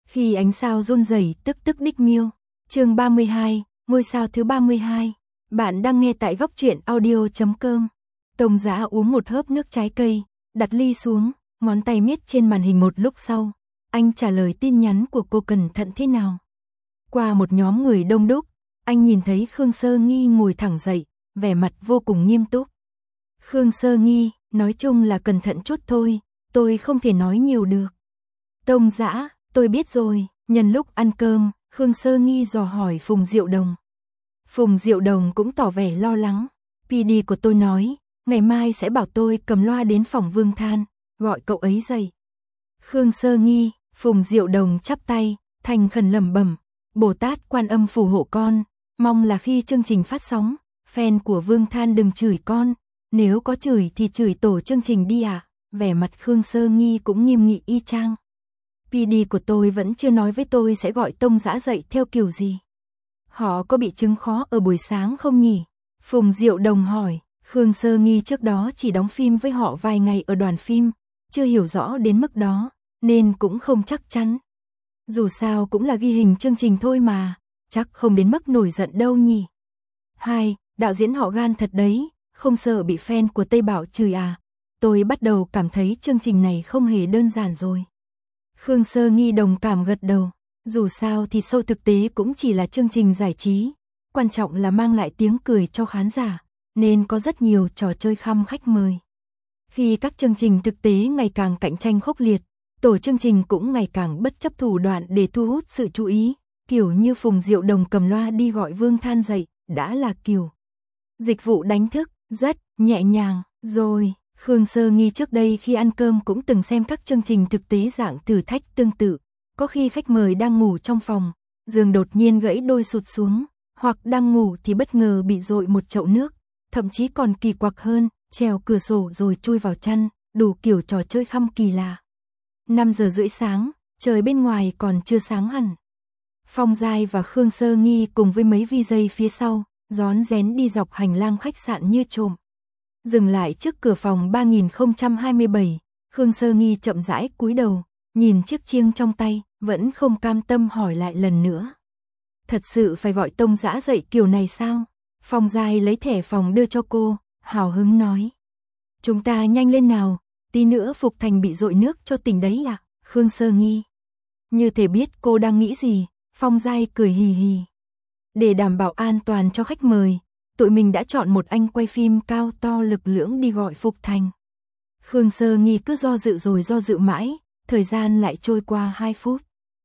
Khi ánh sao run rẩy tức tức đích miêu. Chương 32, ngôi sao thứ 32. Bạn đang nghe tại góc truyện audio.com. Tông Dã uống một hớp nước trái cây, đặt ly xuống, ngón tay miết trên màn hình một lúc sau. Anh trả lời tin nhắn của cô cẩn thận thế nào. Qua một nhóm người đông đúc, anh nhìn thấy Khương Sơ Nghi ngồi thẳng dậy, vẻ mặt vô cùng nghiêm túc. Khương Sơ Nghi, nói chung là cẩn thận chút thôi, tôi không thể nói nhiều được. Tông Dã, tôi biết rồi. Nhân lúc ăn cơm, Khương Sơ Nghi dò hỏi Phùng Diệu Đồng. Phùng Diệu Đồng cũng tỏ vẻ lo lắng. PD của tôi nói, ngày mai sẽ bảo tôi cầm loa đến phòng Vương Than, gọi cậu ấy dậy. Khương Sơ Nghi, Phùng Diệu Đồng chắp tay, thành khẩn lẩm bẩm, Bồ Tát Quan Âm phù hộ con, mong là khi chương trình phát sóng, fan của Vương Than đừng chửi con, nếu có chửi thì chửi tổ chương trình đi à. Vẻ mặt Khương Sơ Nghi cũng nghiêm nghị y chang. PD của tôi vẫn chưa nói với tôi sẽ gọi Tông Dã dậy theo kiểu gì. Họ có bị chứng khó ở buổi sáng không nhỉ? Phùng Diệu Đồng hỏi. Khương Sơ Nghi trước đó chỉ đóng phim với họ vài ngày ở đoàn phim, chưa hiểu rõ đến mức đó, nên cũng không chắc chắn. Dù sao cũng là ghi hình chương trình thôi mà, chắc không đến mức nổi giận đâu nhỉ. Hai, đạo diễn họ gan thật đấy, không sợ bị fan của Tây Bảo chửi à? Tôi bắt đầu cảm thấy chương trình này không hề đơn giản rồi. Khương Sơ Nghi đồng cảm gật đầu, dù sao thì show thực tế cũng chỉ là chương trình giải trí, quan trọng là mang lại tiếng cười cho khán giả, nên có rất nhiều trò chơi khăm khách mời. Khi các chương trình thực tế ngày càng cạnh tranh khốc liệt, tổ chương trình cũng ngày càng bất chấp thủ đoạn để thu hút sự chú ý, kiểu như Phùng Diệu Đồng cầm loa đi gọi Vương Than dậy, đã là kiểu dịch vụ đánh thức, rất nhẹ nhàng, rồi. Khương Sơ Nghi trước đây khi ăn cơm cũng từng xem các chương trình thực tế dạng thử thách tương tự, có khi khách mời đang ngủ trong phòng, giường đột nhiên gãy đôi sụt xuống, hoặc đang ngủ thì bất ngờ bị dội một chậu nước, thậm chí còn kỳ quặc hơn, trèo cửa sổ rồi chui vào chăn, đủ kiểu trò chơi khăm kỳ lạ. 5 giờ rưỡi sáng, trời bên ngoài còn chưa sáng hẳn. Phong Giai và Khương Sơ Nghi cùng với mấy VJ phía sau, rón rén đi dọc hành lang khách sạn như trộm. Dừng lại trước cửa phòng 3027, Khương Sơ Nghi chậm rãi cúi đầu, nhìn chiếc chiêng trong tay, vẫn không cam tâm hỏi lại lần nữa. Thật sự phải gọi Tông Dã dậy kiểu này sao? Phong Giai lấy thẻ phòng đưa cho cô, hào hứng nói. Chúng ta nhanh lên nào, tí nữa Phục Thành bị dội nước cho tỉnh đấy à? Khương Sơ Nghi. Như thể biết cô đang nghĩ gì, Phong Giai cười hì hì. Để đảm bảo an toàn cho khách mời, tụi mình đã chọn một anh quay phim cao to lực lưỡng đi gọi Phục Thành. Khương Sơ Nghi cứ do dự rồi do dự mãi, thời gian lại trôi qua 2 phút.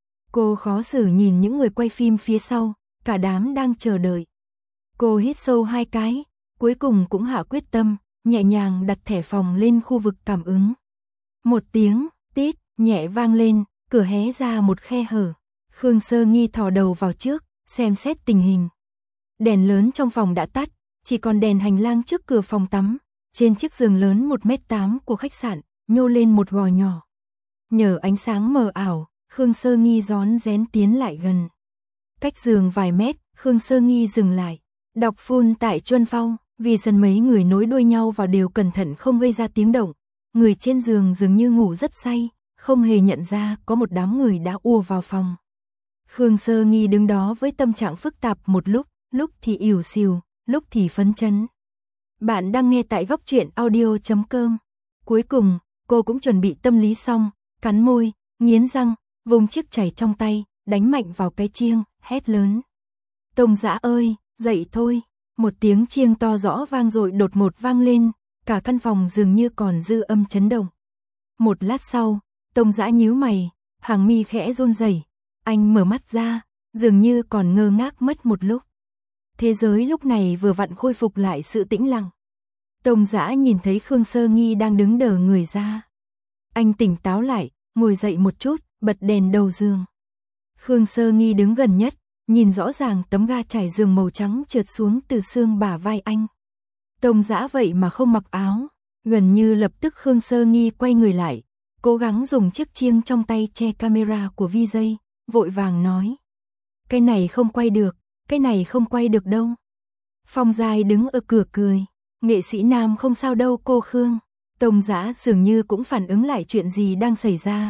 Cô khó xử nhìn những người quay phim phía sau, cả đám đang chờ đợi. Cô hít sâu 2 cái, cuối cùng cũng hạ quyết tâm, nhẹ nhàng đặt thẻ phòng lên khu vực cảm ứng. Một tiếng, tít, nhẹ vang lên, cửa hé ra một khe hở. Khương Sơ Nghi thò đầu vào trước, xem xét tình hình. Đèn lớn trong phòng đã tắt, chỉ còn đèn hành lang trước cửa phòng tắm. Trên chiếc giường lớn 1m8 của khách sạn, nhô lên một gò nhỏ. Nhờ ánh sáng mờ ảo, Khương Sơ Nghi rón rén tiến lại gần. Cách giường vài mét, Khương Sơ Nghi dừng lại. Đọc full tại Chuân Phong, vì dần mấy người nối đuôi nhau vào đều cẩn thận không gây ra tiếng động. Người trên giường dường như ngủ rất say, không hề nhận ra có một đám người đã ùa vào phòng. Khương Sơ Nghi đứng đó với tâm trạng phức tạp một lúc thì ỉu xìu, lúc thì phấn chấn. Bạn đang nghe tại góc truyện audio.com. Cuối cùng, cô cũng chuẩn bị tâm lý xong, cắn môi, nghiến răng, vùng chiếc chảy trong tay, đánh mạnh vào cái chiêng, hét lớn. Tông Dã ơi, dậy thôi. Một tiếng chiêng to rõ vang dội đột ngột vang lên, cả căn phòng dường như còn dư âm chấn động. Một lát sau, Tông Dã nhíu mày, hàng mi khẽ run rẩy, anh mở mắt ra, dường như còn ngơ ngác mất một lúc. Thế giới lúc này vừa vặn khôi phục lại sự tĩnh lặng. Tông Dã nhìn thấy Khương Sơ Nghi đang đứng đờ người ra. Anh tỉnh táo lại, ngồi dậy một chút, bật đèn đầu giường. Khương Sơ Nghi đứng gần nhất, nhìn rõ ràng tấm ga trải giường màu trắng trượt xuống từ xương bả vai anh. Tông Dã vậy mà không mặc áo. Gần như lập tức Khương Sơ Nghi quay người lại, cố gắng dùng chiếc chiêng trong tay che camera của VJ, vội vàng nói. Cái này không quay được, cái này không quay được đâu. Phong Giai đứng ở cửa cười. Nghệ sĩ nam không sao đâu cô Khương. Tông Dã dường như cũng phản ứng lại chuyện gì đang xảy ra.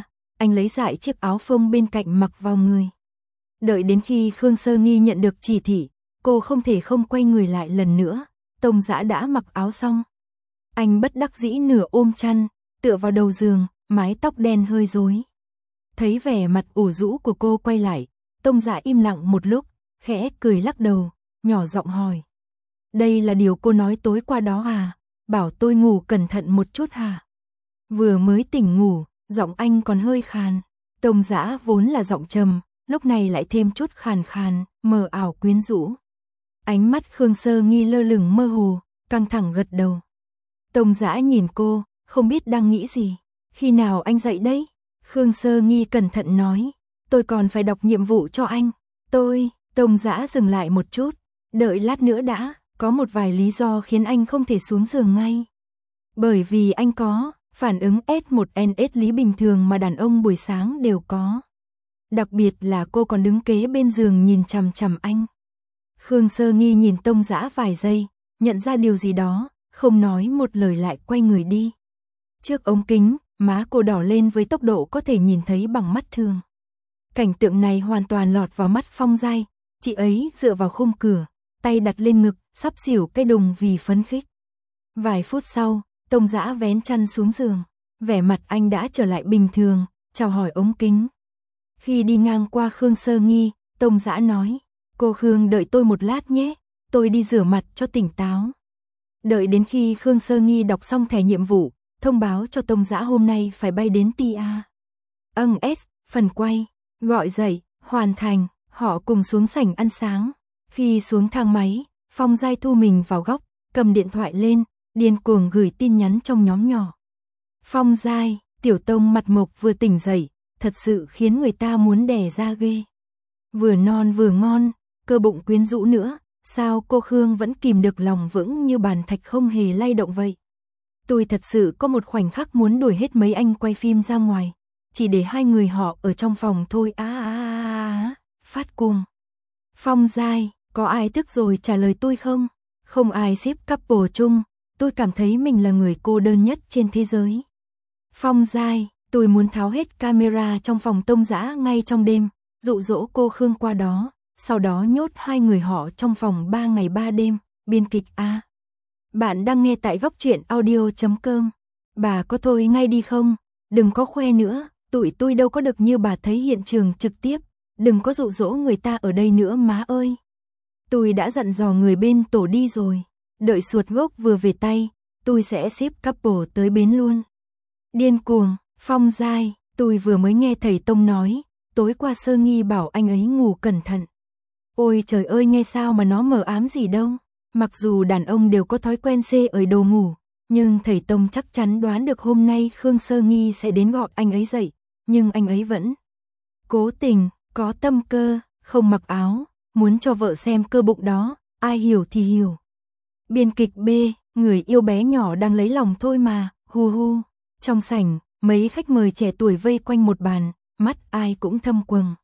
anh lấy dại chiếc áo phông bên cạnh mặc vào người. Đợi đến khi Khương Sơ Nghi nhận được chỉ thị, cô không thể không quay người lại lần nữa, Tông Dã đã mặc áo xong. Anh bất đắc dĩ nửa ôm chăn, tựa vào đầu giường, mái tóc đen hơi rối. Thấy vẻ mặt ủ rũ của cô quay lại, Tông Dã im lặng một lúc, khẽ cười lắc đầu, nhỏ giọng hỏi. Đây là điều cô nói tối qua đó à? Bảo tôi ngủ cẩn thận một chút hả? Vừa mới tỉnh ngủ, giọng anh còn hơi khàn. Tông Dã vốn là giọng trầm, lúc này lại thêm chút khàn khàn, mờ ảo quyến rũ. Ánh mắt Khương Sơ Nghi lơ lửng mơ hồ, căng thẳng gật đầu. Tông Dã nhìn cô, không biết đang nghĩ gì. Khi nào anh dậy đấy? Khương Sơ Nghi cẩn thận nói. Tôi còn phải đọc nhiệm vụ cho anh. Tông Dã dừng lại một chút. Đợi lát nữa đã, có một vài lý do khiến anh không thể xuống giường ngay. Bởi vì anh có phản ứng S1NS lý bình thường mà đàn ông buổi sáng đều có. Đặc biệt là cô còn đứng kế bên giường nhìn chằm chằm anh. Khương Sơ Nghi nhìn Tông Dã vài giây, nhận ra điều gì đó, không nói một lời lại quay người đi. Trước ống kính, má cô đỏ lên với tốc độ có thể nhìn thấy bằng mắt thường. Cảnh tượng này hoàn toàn lọt vào mắt Phong Giai, chị ấy dựa vào khung cửa, tay đặt lên ngực, sắp xỉu cái đùng vì phấn khích. Vài phút sau, Tông Dã vén chăn xuống giường, vẻ mặt anh đã trở lại bình thường, chào hỏi ống kính. Khi đi ngang qua Khương Sơ Nghi, Tông Dã nói, cô Khương đợi tôi một lát nhé, tôi đi rửa mặt cho tỉnh táo. Đợi đến khi Khương Sơ Nghi đọc xong thẻ nhiệm vụ, thông báo cho Tông Dã hôm nay phải bay đến Tia. Phần quay, gọi dậy, hoàn thành, họ cùng xuống sảnh ăn sáng. Khi xuống thang máy, Phong Giai thu mình vào góc, cầm điện thoại lên, điên cuồng gửi tin nhắn trong nhóm nhỏ. Phong Giai, Tiểu Tông mặt mộc vừa tỉnh dậy, thật sự khiến người ta muốn đẻ ra ghê. Vừa non vừa ngon, cơ bụng quyến rũ nữa, sao cô Khương vẫn kìm được lòng vững như bàn thạch không hề lay động vậy? Tôi thật sự có một khoảnh khắc muốn đuổi hết mấy anh quay phim ra ngoài, chỉ để hai người họ ở trong phòng thôi. Phát cuồng. Phong Giai, có ai thức rồi trả lời tôi không? Không ai xếp couple chung, tôi cảm thấy mình là người cô đơn nhất trên thế giới. Phong Giai, tôi muốn tháo hết camera trong phòng Tông Dã ngay trong đêm, dụ dỗ cô Khương qua đó, sau đó nhốt hai người họ trong phòng 3 ngày 3 đêm, biên kịch A. Bạn đang nghe tại góc truyện audio.com. Bà có thôi ngay đi không? Đừng có khoe nữa, tụi tôi đâu có được như bà thấy hiện trường trực tiếp, đừng có dụ dỗ người ta ở đây nữa má ơi. Tôi đã dặn dò người bên tổ đi rồi, đợi suột gốc vừa về tay, tôi sẽ xếp couple tới bến luôn. Điên cuồng, Phong Giai, tôi vừa mới nghe thầy Tông nói, tối qua Sơ Nghi bảo anh ấy ngủ cẩn thận. Ôi trời ơi, nghe sao mà nó mờ ám gì đâu. Mặc dù đàn ông đều có thói quen xê ở đồ ngủ, nhưng thầy Tông chắc chắn đoán được hôm nay Khương Sơ Nghi sẽ đến gọi anh ấy dậy, nhưng anh ấy vẫn cố tình, có tâm cơ, không mặc áo, muốn cho vợ xem cơ bụng đó, ai hiểu thì hiểu. Biên kịch B, người yêu bé nhỏ đang lấy lòng thôi mà, hu hu. Trong sảnh, mấy khách mời trẻ tuổi vây quanh một bàn, mắt ai cũng thâm quầng.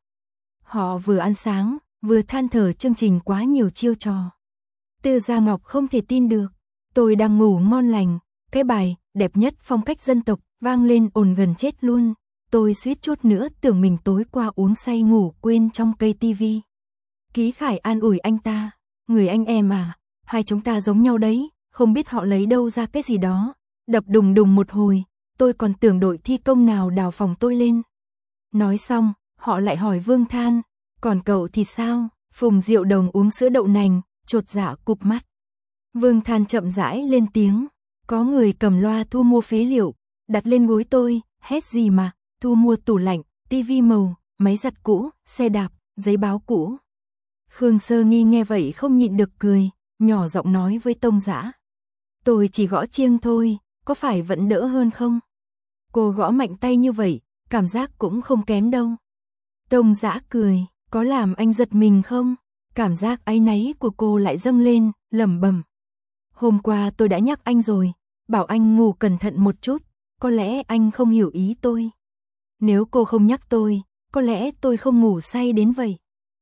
Họ vừa ăn sáng, vừa than thở chương trình quá nhiều chiêu trò. Tư Gia Ngọc không thể tin được, tôi đang ngủ ngon lành, cái bài đẹp nhất phong cách dân tộc vang lên ồn gần chết luôn. Tôi suýt chút nữa tưởng mình tối qua uống say ngủ quên trong cây tivi. Ký Khải an ủi anh ta, người anh em à, hai chúng ta giống nhau đấy, không biết họ lấy đâu ra cái gì đó. Đập đùng đùng một hồi, tôi còn tưởng đội thi công nào đào phòng tôi lên. Nói xong, họ lại hỏi Vương Than, còn cậu thì sao? Phùng Diệu Đồng uống sữa đậu nành, chột dạ cụp mắt. Vương Than chậm rãi lên tiếng, có người cầm loa thu mua phế liệu, đặt lên gối tôi, hét gì mà, thu mua tủ lạnh, tivi màu, máy giặt cũ, xe đạp, giấy báo cũ. Khương Sơ Nghi nghe vậy không nhịn được cười, nhỏ giọng nói với Tông Dã. Tôi chỉ gõ chiêng thôi, có phải vẫn đỡ hơn không? Cô gõ mạnh tay như vậy, cảm giác cũng không kém đâu. Tông Dã cười, có làm anh giật mình không? Cảm giác áy náy của cô lại dâng lên, lẩm bẩm. Hôm qua tôi đã nhắc anh rồi, bảo anh ngủ cẩn thận một chút, có lẽ anh không hiểu ý tôi. Nếu cô không nhắc tôi, có lẽ tôi không ngủ say đến vậy.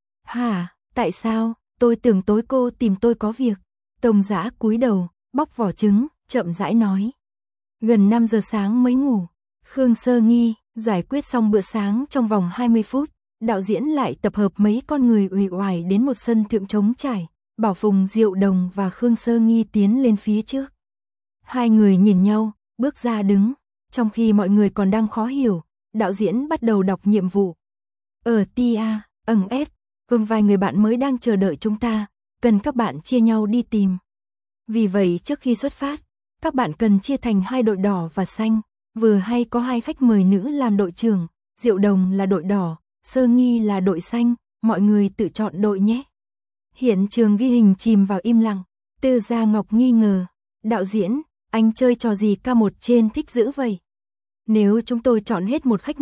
Hả, tại sao? Tôi tưởng tối cô tìm tôi có việc. Tông Dã cúi đầu, bóc vỏ trứng, chậm rãi nói. Gần 5 giờ sáng mới ngủ. Khương Sơ Nghi, Giải quyết xong bữa sáng trong vòng 20 phút, đạo diễn lại tập hợp mấy con người uể oải đến một sân thượng trống trải, bảo Phùng Diệu Đồng và Khương Sơ Nghi tiến lên phía trước. Hai người nhìn nhau, bước ra đứng, trong khi mọi người còn đang khó hiểu, đạo diễn bắt đầu đọc nhiệm vụ. Tia, vài người bạn mới đang chờ đợi chúng ta, cần các bạn chia nhau đi tìm. Vì vậy trước khi xuất phát, các bạn cần chia thành 2 đội đỏ và xanh, vừa hay có 2 khách mời nữ làm đội trưởng, Diệu Đồng là đội đỏ, Sơ Nghi là đội xanh, mọi người tự chọn đội nhé. Hiện trường ghi hình chìm vào im lặng, Tư Gia Ngọc nghi ngờ, đạo diễn, anh chơi trò gì K1 trên thích dữ vậy? Nếu chúng tôi chọn hết một khách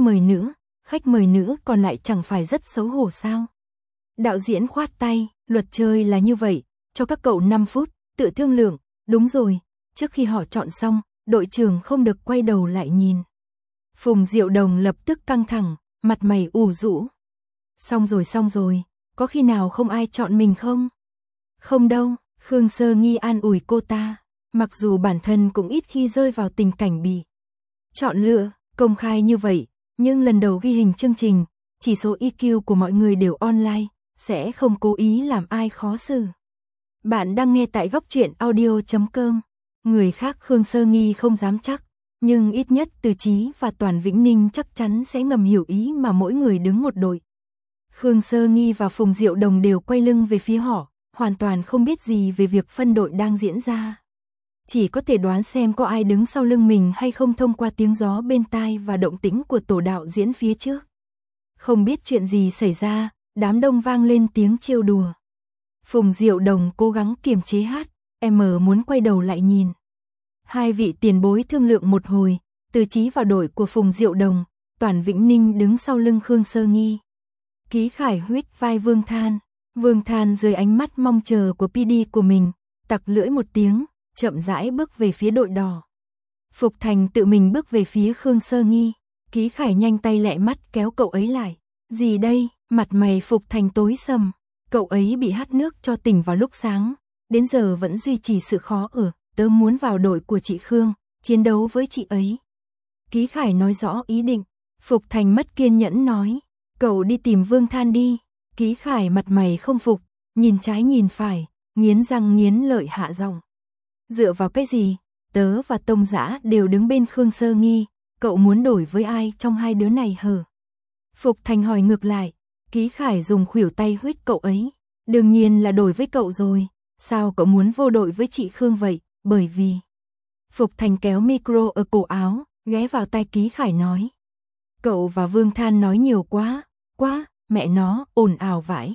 mời nữ còn lại chẳng phải rất xấu hổ sao? Đạo diễn khoát tay, luật chơi là như vậy, cho các cậu 5 phút, tự thương lượng, đúng rồi, trước khi họ chọn xong, đội trưởng không được quay đầu lại nhìn. Phùng Diệu Đồng lập tức căng thẳng, mặt mày ủ rũ. Xong rồi, có khi nào không ai chọn mình không? Không đâu, Khương Sơ Nghi an ủi cô ta, mặc dù bản thân cũng ít khi rơi vào tình cảnh bị chọn lựa, công khai như vậy, nhưng lần đầu ghi hình chương trình, chỉ số EQ của mọi người đều online, sẽ không cố ý làm ai khó xử. Bạn đang nghe tại góc truyện audio.com. Người khác Khương Sơ Nghi không dám chắc, nhưng ít nhất Từ Chí và Toàn Vĩnh Ninh chắc chắn sẽ ngầm hiểu ý mà mỗi người đứng một đội. Khương Sơ Nghi và Phùng Diệu Đồng đều quay lưng về phía họ, hoàn toàn không biết gì về việc phân đội đang diễn ra. Chỉ có thể đoán xem có ai đứng sau lưng mình hay không thông qua tiếng gió bên tai và động tĩnh của tổ đạo diễn phía trước. Không biết chuyện gì xảy ra, đám đông vang lên tiếng trêu đùa. Phùng Diệu Đồng cố gắng kiềm chế hát, muốn quay đầu lại nhìn. Hai vị tiền bối thương lượng một hồi, Từ Chí vào đội của Phùng Diệu Đồng, Toàn Vĩnh Ninh đứng sau lưng Khương Sơ Nghi. Ký Khải huýt vai Vương Than dưới ánh mắt mong chờ của PD của mình, tặc lưỡi một tiếng, chậm rãi bước về phía đội đỏ. Phục Thành tự mình bước về phía Khương Sơ Nghi, Ký Khải nhanh tay lẹ mắt kéo cậu ấy lại. Gì đây? Mặt mày Phục Thành tối sầm, cậu ấy bị hắt nước cho tỉnh vào lúc sáng, đến giờ vẫn duy trì sự khó ở, tớ muốn vào đội của chị Khương, chiến đấu với chị ấy. Ký Khải nói rõ ý định, Phục Thành mất kiên nhẫn nói, cậu đi tìm Vương Than đi. Ký Khải mặt mày không phục, nhìn trái nhìn phải, nghiến răng nghiến lợi hạ giọng. Dựa vào cái gì? Tớ và Tông Dã đều đứng bên Khương Sơ Nghi, cậu muốn đổi với ai trong hai đứa này hả? Phục Thành hỏi ngược lại, Ký Khải dùng khuỷu tay huýt cậu ấy. Đương nhiên là đổi với cậu rồi, sao cậu muốn vô đội với chị Khương vậy? Bởi vì... Phục Thành kéo micro ở cổ áo, ghé vào tai Ký Khải nói. Cậu và Vương Than nói nhiều quá, mẹ nó, ồn ào vãi.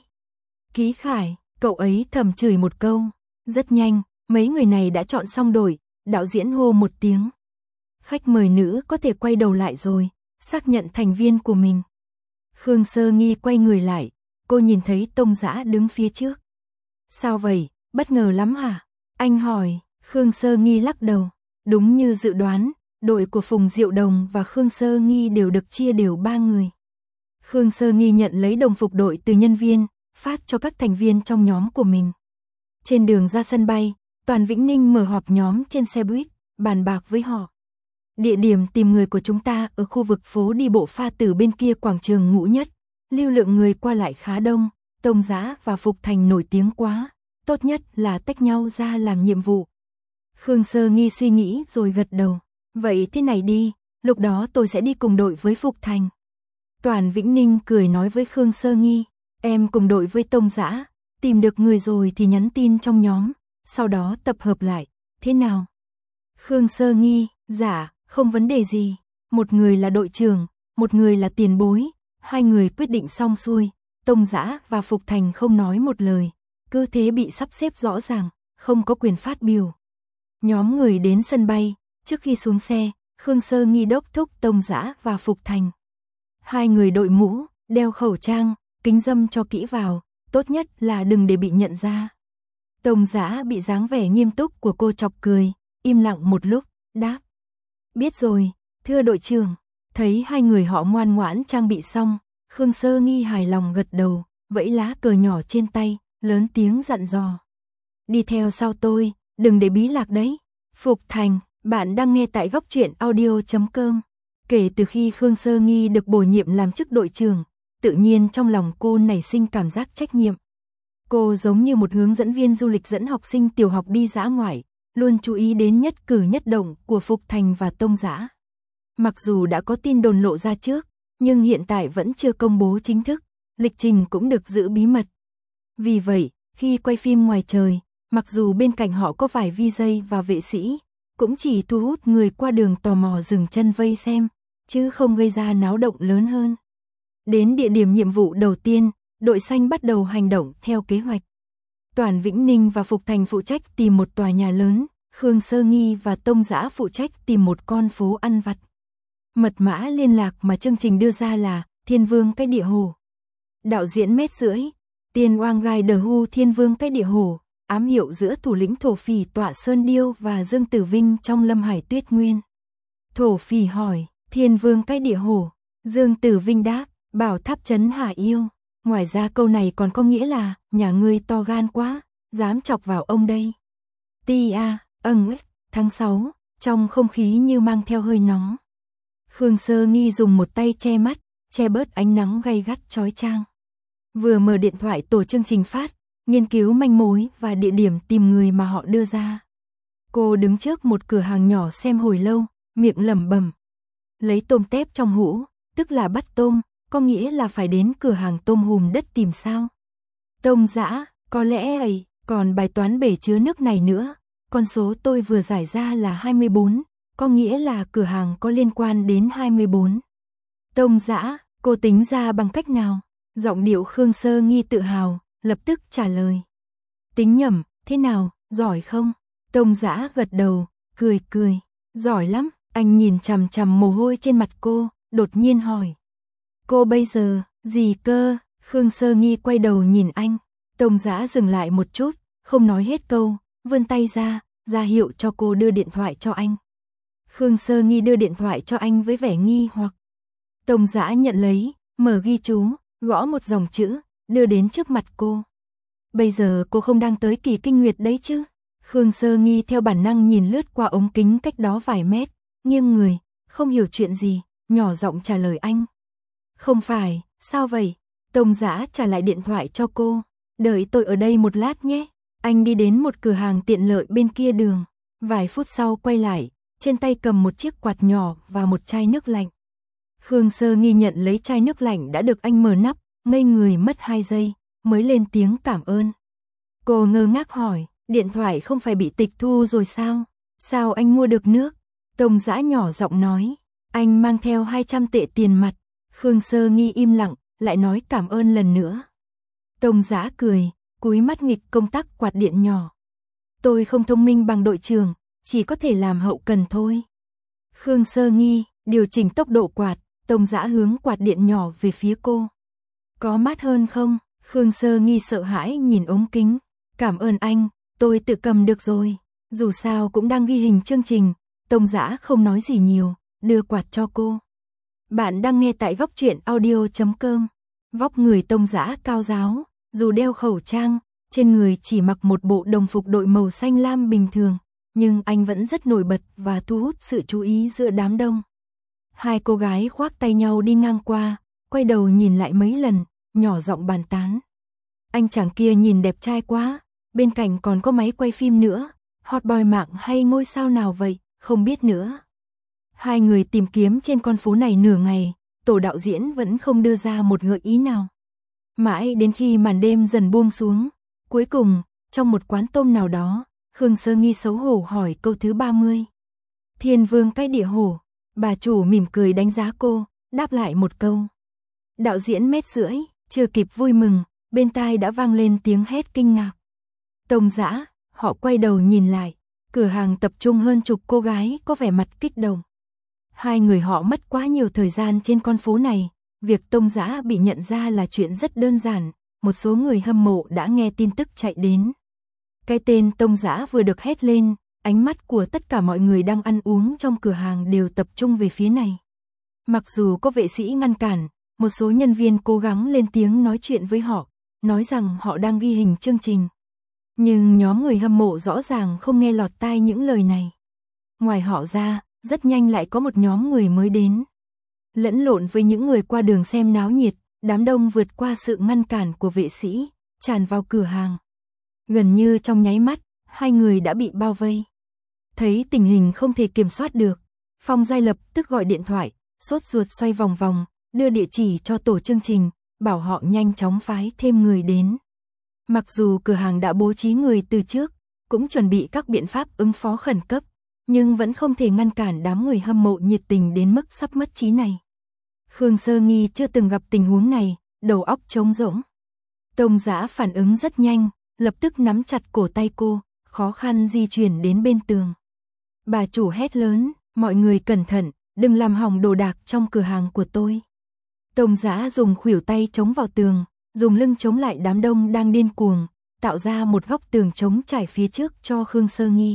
Ký Khải, cậu ấy thầm chửi một câu. Rất nhanh, mấy người này đã chọn xong đội, đạo diễn hô một tiếng. Khách mời nữ có thể quay đầu lại rồi, xác nhận thành viên của mình. Khương Sơ Nghi quay người lại, cô nhìn thấy Tông Dã đứng phía trước. Sao vậy, bất ngờ lắm hả? Anh hỏi, Khương Sơ Nghi lắc đầu. Đúng như dự đoán, đội của Phùng Diệu Đồng và Khương Sơ Nghi đều được chia đều 3 người. Khương Sơ Nghi nhận lấy đồng phục đội từ nhân viên, phát cho các thành viên trong nhóm của mình. Trên đường ra sân bay, Toàn Vĩnh Ninh mở họp nhóm trên xe buýt, bàn bạc với họ. Địa điểm tìm người của chúng ta ở khu vực phố đi bộ Pha Tử bên kia quảng trường Ngũ Nhất. Lưu lượng người qua lại khá đông, Tông Dã và Phục Thành nổi tiếng quá. Tốt nhất là tách nhau ra làm nhiệm vụ. Khương Sơ Nghi suy nghĩ rồi gật đầu. Vậy thế này đi, lúc đó tôi sẽ đi cùng đội với Phục Thành. Toàn Vĩnh Ninh cười nói với Khương Sơ Nghi, em cùng đội với Tông Dã, tìm được người rồi thì nhắn tin trong nhóm, sau đó tập hợp lại, thế nào? Khương Sơ Nghi, dạ, không vấn đề gì, một người là đội trưởng, một người là tiền bối, hai người quyết định xong xuôi, Tông Dã và Phục Thành không nói một lời, cứ thế bị sắp xếp rõ ràng, không có quyền phát biểu. Nhóm người đến sân bay, trước khi xuống xe, Khương Sơ Nghi đốc thúc Tông Dã và Phục Thành. Hai người đội mũ, đeo khẩu trang, kính râm cho kỹ vào, tốt nhất là đừng để bị nhận ra. Tông Dã bị dáng vẻ nghiêm túc của cô chọc cười, im lặng một lúc, đáp. Biết rồi, thưa đội trưởng. Thấy hai người họ ngoan ngoãn trang bị xong, Khương Sơ Nghi hài lòng gật đầu, vẫy lá cờ nhỏ trên tay, lớn tiếng dặn dò. Đi theo sau tôi, đừng để bí lạc đấy. Phục Thành, bạn đang nghe tại góc truyện audio.com. Kể từ khi Khương Sơ Nghi được bổ nhiệm làm chức đội trưởng, tự nhiên trong lòng cô nảy sinh cảm giác trách nhiệm. Cô giống như một hướng dẫn viên du lịch dẫn học sinh tiểu học đi dã ngoại, luôn chú ý đến nhất cử nhất động của Phục Thành và Tông Dã. Mặc dù đã có tin đồn lộ ra trước, nhưng hiện tại vẫn chưa công bố chính thức, lịch trình cũng được giữ bí mật. Vì vậy, khi quay phim ngoài trời, mặc dù bên cạnh họ có vài VJ và vệ sĩ, cũng chỉ thu hút người qua đường tò mò dừng chân vây xem, chứ không gây ra náo động lớn hơn. Đến địa điểm nhiệm vụ đầu tiên, đội xanh bắt đầu hành động theo kế hoạch. Toản Vĩnh Ninh và Phục Thành phụ trách tìm một tòa nhà lớn, Khương Sơ Nghi và Tông Dã phụ trách tìm một con phố ăn vặt. Mật mã liên lạc mà chương trình đưa ra là Thiên Vương cái địa hồ. Đạo diễn mét rưỡi, Tiên Oang Gai Đờ Hu Thiên Vương cái địa hồ, ám hiệu giữa thủ lĩnh thổ phỉ Tọa Sơn Điêu và Dương Tử Vinh trong Lâm Hải Tuyết Nguyên. Thổ phỉ hỏi, Thiên Vương cái địa hồ, Dương Tử Vinh đáp, Bảo Tháp Trấn Hà Yêu. Ngoài ra câu này còn có nghĩa là, nhà ngươi to gan quá, dám chọc vào ông đây. Tia, tháng 6, trong không khí như mang theo hơi nóng. Khương Sơ Nghi dùng một tay che mắt, che bớt ánh nắng gay gắt chói chang. Vừa mở điện thoại tổ chương trình phát, nghiên cứu manh mối và địa điểm tìm người mà họ đưa ra. Cô đứng trước một cửa hàng nhỏ xem hồi lâu, miệng lẩm bẩm. Lấy tôm tép trong hũ, tức là bắt tôm, có nghĩa là phải đến cửa hàng tôm hùm đất tìm sao. Tông Dã, có lẽ ấy, còn bài toán bể chứa nước này nữa, con số tôi vừa giải ra là 24, có nghĩa là cửa hàng có liên quan đến 24. Tông Dã, cô tính ra bằng cách nào? Giọng điệu Khương Sơ Nghi tự hào, lập tức trả lời. Tính nhầm, thế nào, giỏi không? Tông Dã gật đầu, cười, giỏi lắm. Anh nhìn chằm chằm mồ hôi trên mặt cô, đột nhiên hỏi. Cô bây giờ, gì cơ? Khương Sơ Nghi quay đầu nhìn anh. Tông Dã dừng lại một chút, không nói hết câu, vươn tay ra hiệu cho cô đưa điện thoại cho anh. Khương Sơ Nghi đưa điện thoại cho anh với vẻ nghi hoặc. Tông Dã nhận lấy, mở ghi chú, gõ một dòng chữ, đưa đến trước mặt cô. Bây giờ cô không đang tới kỳ kinh nguyệt đấy chứ? Khương Sơ Nghi theo bản năng nhìn lướt qua ống kính cách đó vài mét, nghiêng người, không hiểu chuyện gì, nhỏ giọng trả lời anh. Không phải, sao vậy? Tông Dã trả lại điện thoại cho cô. Đợi tôi ở đây một lát nhé. Anh đi đến một cửa hàng tiện lợi bên kia đường. Vài phút sau quay lại, trên tay cầm một chiếc quạt nhỏ và một chai nước lạnh. Khương Sơ Nghi nhận lấy chai nước lạnh đã được anh mở nắp, ngây người mất 2 giây, mới lên tiếng cảm ơn. Cô ngơ ngác hỏi, điện thoại không phải bị tịch thu rồi sao? Sao anh mua được nước? Tông Dã nhỏ giọng nói, anh mang theo 200 tệ tiền mặt. Khương Sơ Nghi im lặng, lại nói cảm ơn lần nữa. Tông Dã cười, cúi mắt nghịch công tắc quạt điện nhỏ. Tôi không thông minh bằng đội trưởng, chỉ có thể làm hậu cần thôi. Khương Sơ Nghi điều chỉnh tốc độ quạt, Tông Dã hướng quạt điện nhỏ về phía cô. Có mát hơn không? Khương Sơ Nghi sợ hãi nhìn ống kính. Cảm ơn anh, tôi tự cầm được rồi. Dù sao cũng đang ghi hình chương trình. Tông Dã không nói gì nhiều, đưa quạt cho cô. Bạn đang nghe tại góc truyện audio.com. Vóc người Tông Dã cao ráo, dù đeo khẩu trang, trên người chỉ mặc một bộ đồng phục đội màu xanh lam bình thường, nhưng anh vẫn rất nổi bật và thu hút sự chú ý giữa đám đông. Hai cô gái khoác tay nhau đi ngang qua, quay đầu nhìn lại mấy lần, nhỏ giọng bàn tán. Anh chàng kia nhìn đẹp trai quá, bên cạnh còn có máy quay phim nữa, hot boy mạng hay ngôi sao nào vậy, không biết nữa. Hai người tìm kiếm trên con phố này nửa ngày, tổ đạo diễn vẫn không đưa ra một gợi ý nào. Mãi đến khi màn đêm dần buông xuống, cuối cùng, trong một quán tôm nào đó, Khương Sơ Nghi xấu hổ hỏi câu thứ 30. Thiên Vương cái địa hổ, bà chủ mỉm cười đánh giá cô, đáp lại một câu. Đạo diễn mét rưỡi, chưa kịp vui mừng, bên tai đã vang lên tiếng hét kinh ngạc. Tông Dã, họ quay đầu nhìn lại, cửa hàng tập trung hơn chục cô gái có vẻ mặt kích động. Hai người họ mất quá nhiều thời gian trên con phố này, việc Tông Dã bị nhận ra là chuyện rất đơn giản, một số người hâm mộ đã nghe tin tức chạy đến. Cái tên Tông Dã vừa được hét lên, ánh mắt của tất cả mọi người đang ăn uống trong cửa hàng đều tập trung về phía này. Mặc dù có vệ sĩ ngăn cản, một số nhân viên cố gắng lên tiếng nói chuyện với họ, nói rằng họ đang ghi hình chương trình. Nhưng nhóm người hâm mộ rõ ràng không nghe lọt tai những lời này. Ngoài họ ra, rất nhanh lại có một nhóm người mới đến. lẫn lộn với những người qua đường xem náo nhiệt, đám đông vượt qua sự ngăn cản của vệ sĩ, tràn vào cửa hàng. Gần như trong nháy mắt, hai người đã bị bao vây. Thấy tình hình không thể kiểm soát được, Phong Giai lập tức gọi điện thoại, sốt ruột xoay vòng vòng, đưa địa chỉ cho tổ chương trình, bảo họ nhanh chóng phái thêm người đến. Mặc dù cửa hàng đã bố trí người từ trước, cũng chuẩn bị các biện pháp ứng phó khẩn cấp, nhưng vẫn không thể ngăn cản đám người hâm mộ nhiệt tình đến mức sắp mất trí này. Khương Sơ Nghi chưa từng gặp tình huống này, đầu óc trống rỗng. Tông Dã phản ứng rất nhanh, lập tức nắm chặt cổ tay cô, khó khăn di chuyển đến bên tường. Bà chủ hét lớn, mọi người cẩn thận, đừng làm hỏng đồ đạc trong cửa hàng của tôi. Tông Dã dùng khuỷu tay chống vào tường, dùng lưng chống lại đám đông đang điên cuồng, tạo ra một góc tường trống trải phía trước cho Khương Sơ Nghi.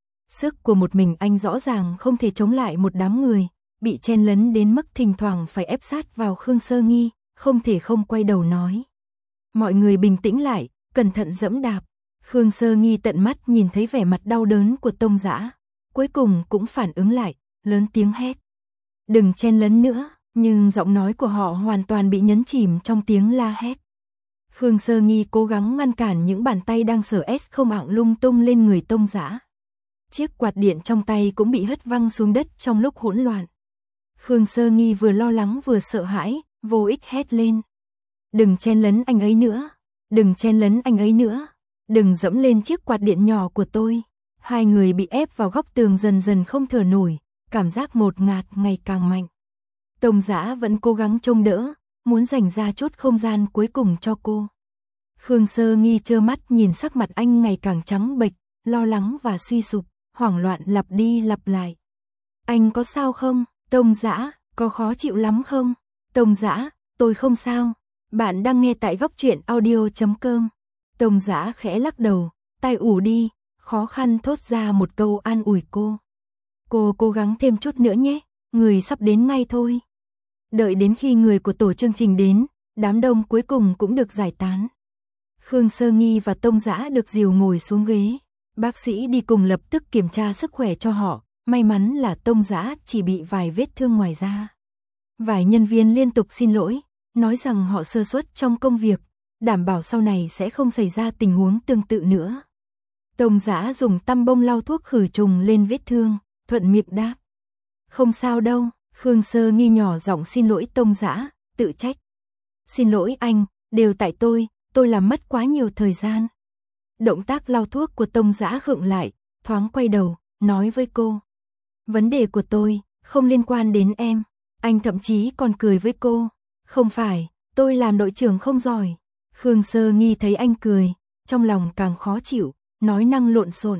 Sức của một mình anh rõ ràng không thể chống lại một đám người, bị chen lấn đến mức thỉnh thoảng phải ép sát vào Khương Sơ Nghi, không thể không quay đầu nói. Mọi người bình tĩnh lại, cẩn thận dẫm đạp. Khương Sơ Nghi tận mắt nhìn thấy vẻ mặt đau đớn của Tông Dã, cuối cùng cũng phản ứng lại, lớn tiếng hét. Đừng chen lấn nữa, nhưng giọng nói của họ hoàn toàn bị nhấn chìm trong tiếng la hét. Khương Sơ Nghi cố gắng ngăn cản những bàn tay đang sờ không ạng lung tung lên người Tông Dã. Chiếc quạt điện trong tay cũng bị hất văng xuống đất trong lúc hỗn loạn. Khương Sơ Nghi vừa lo lắng vừa sợ hãi, vô ích hét lên. Đừng chen lấn anh ấy nữa, đừng chen lấn anh ấy nữa, đừng dẫm lên chiếc quạt điện nhỏ của tôi. Hai người bị ép vào góc tường dần dần không thở nổi, cảm giác ngột ngạt ngày càng mạnh. Tông Dã vẫn cố gắng trông đỡ, muốn dành ra chút không gian cuối cùng cho cô. Khương Sơ Nghi trơ mắt nhìn sắc mặt anh ngày càng trắng bệch, lo lắng và suy sụp, hoảng loạn lặp đi lặp lại. Anh có sao không? Tông Dã, có khó chịu lắm không? Tông Dã, tôi không sao. Bạn đang nghe tại góc truyện audio.com. Tông Dã khẽ lắc đầu, tai ù đi, khó khăn thốt ra một câu an ủi cô. Cô cố gắng thêm chút nữa nhé, người sắp đến ngay thôi. Đợi đến khi người của tổ chương trình đến, đám đông cuối cùng cũng được giải tán. Khương Sơ Nghi và Tông Dã được dìu ngồi xuống ghế. Bác sĩ đi cùng lập tức kiểm tra sức khỏe cho họ, may mắn là Tông Dã chỉ bị vài vết thương ngoài da. Vài nhân viên liên tục xin lỗi, nói rằng họ sơ suất trong công việc, đảm bảo sau này sẽ không xảy ra tình huống tương tự nữa. Tông Dã dùng tăm bông lau thuốc khử trùng lên vết thương, thuận miệng đáp. Không sao đâu, Khương Sơ Nghi nhỏ giọng xin lỗi Tông Dã, tự trách. Xin lỗi anh, đều tại tôi làm mất quá nhiều thời gian. Động tác lau thuốc của Tông Dã khựng lại, thoáng quay đầu, nói với cô. Vấn đề của tôi, không liên quan đến em. Anh thậm chí còn cười với cô. Không phải, tôi làm đội trưởng không giỏi. Khương Sơ Nghi thấy anh cười, trong lòng càng khó chịu, nói năng lộn xộn.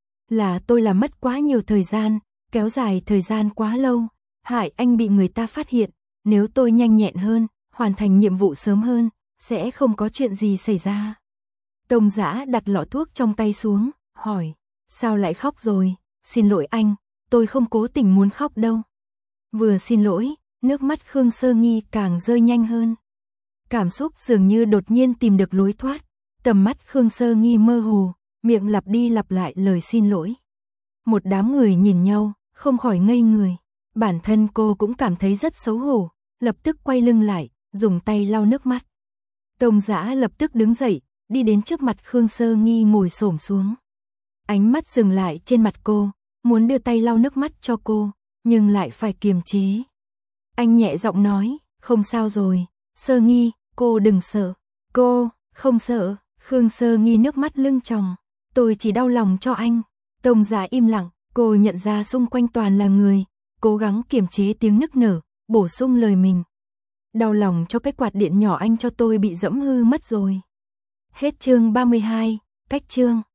Là tôi làm mất quá nhiều thời gian, kéo dài thời gian quá lâu, hại anh bị người ta phát hiện. Nếu tôi nhanh nhẹn hơn, hoàn thành nhiệm vụ sớm hơn, sẽ không có chuyện gì xảy ra. Tông Dã đặt lọ thuốc trong tay xuống, hỏi, sao lại khóc rồi? Xin lỗi anh, tôi không cố tình muốn khóc đâu. Vừa xin lỗi, nước mắt Khương Sơ Nghi càng rơi nhanh hơn. Cảm xúc dường như đột nhiên tìm được lối thoát, tầm mắt Khương Sơ Nghi mơ hồ, miệng lặp đi lặp lại lời xin lỗi. Một đám người nhìn nhau, không khỏi ngây người. Bản thân cô cũng cảm thấy rất xấu hổ, lập tức quay lưng lại, dùng tay lau nước mắt. Tông Dã lập tức đứng dậy, đi đến trước mặt Khương Sơ Nghi ngồi xổm xuống. Ánh mắt dừng lại trên mặt cô, muốn đưa tay lau nước mắt cho cô, nhưng lại phải kiềm chế. Anh nhẹ giọng nói, không sao rồi, Sơ Nghi, cô đừng sợ. Cô, không sợ, Khương Sơ Nghi nước mắt lưng tròng, tôi chỉ đau lòng cho anh. Tông Dã im lặng, cô nhận ra xung quanh toàn là người, cố gắng kiềm chế tiếng nức nở, bổ sung lời mình. Đau lòng cho cái quạt điện nhỏ anh cho tôi bị dẫm hư mất rồi. Hết chương 32, cách chương.